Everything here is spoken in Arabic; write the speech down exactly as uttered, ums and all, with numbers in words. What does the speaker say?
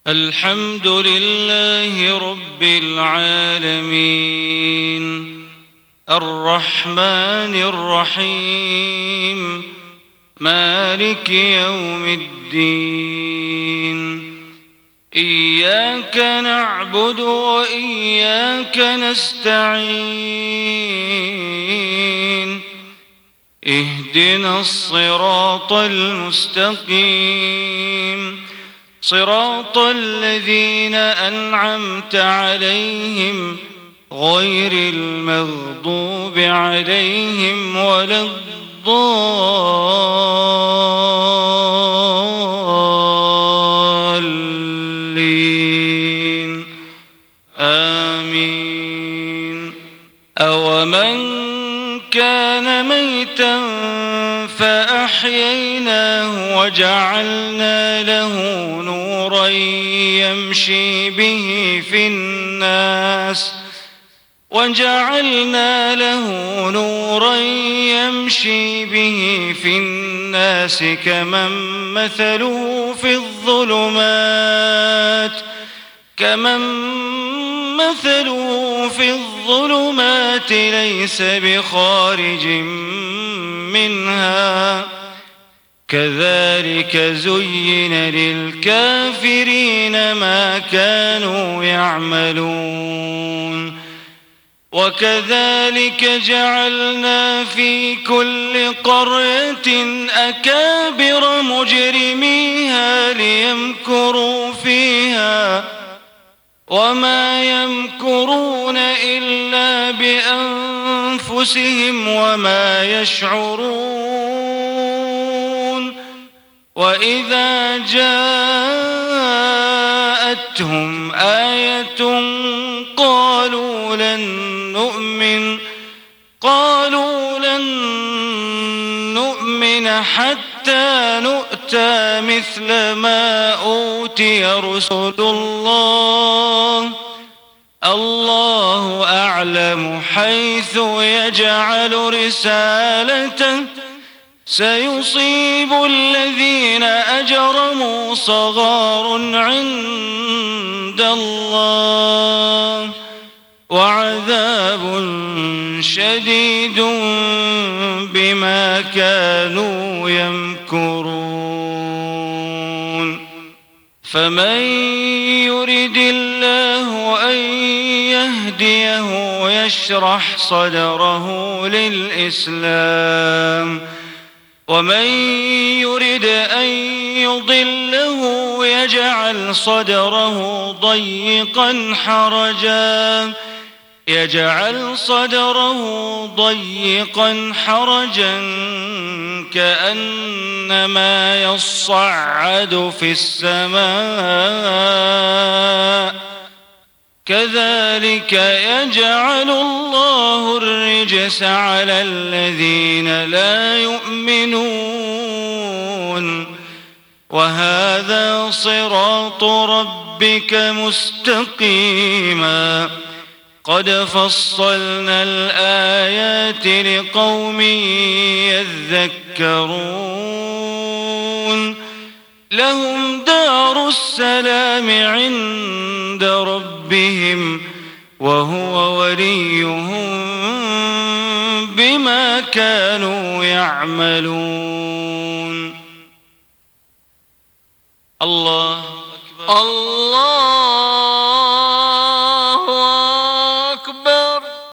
الحمد لله رب العالمين الرحمن الرحيم مالك يوم الدين إياك نعبد وإياك نستعين اهدنا الصراط المستقيم صراط الذين أنعمت عليهم غير المغضوب عليهم ولا الضالين آمين. أومن كان ميتا فأحييناه وجعلنا له نورا يمشي به في الناس وجعلنا له نورا يمشي به في الناس كمن مثله في الظلمات كمن مثله في الظلمات ليس بخارج منها كذلك زين للكافرين ما كانوا يعملون وكذلك جعلنا في كل قرية أكابر مجرميها ليمكروا فيها وما يمكرون إلا بأنفسهم وما يشعرون. وإذا جاءتهم آية قالوا لن نؤمن قالوا لن نؤمن حتى نؤتى مثل ما أوتي رسل الله الله أعلم حيث يجعل رسالته سيصيب الذين أجرموا صغار عند الله وعذاب شديد بما كانوا يمكرون. فمن يرد الله أن يهديه يشرح صدره للإسلام ومن يرد أن يضله يجعل صدره ضيقا حرجا يجعل صدره ضيقا حرجا كأنما يصعد في السماء كذلك يجعل الله الرجس على الذين لا يؤمنون. وهذا صراط ربك مستقيما قد فصلنا الآيات لقوم يذكرون. لهم دار السلام عند ربهم وهو وليهم بما كانوا يعملون. الله أكبر الله أكبر.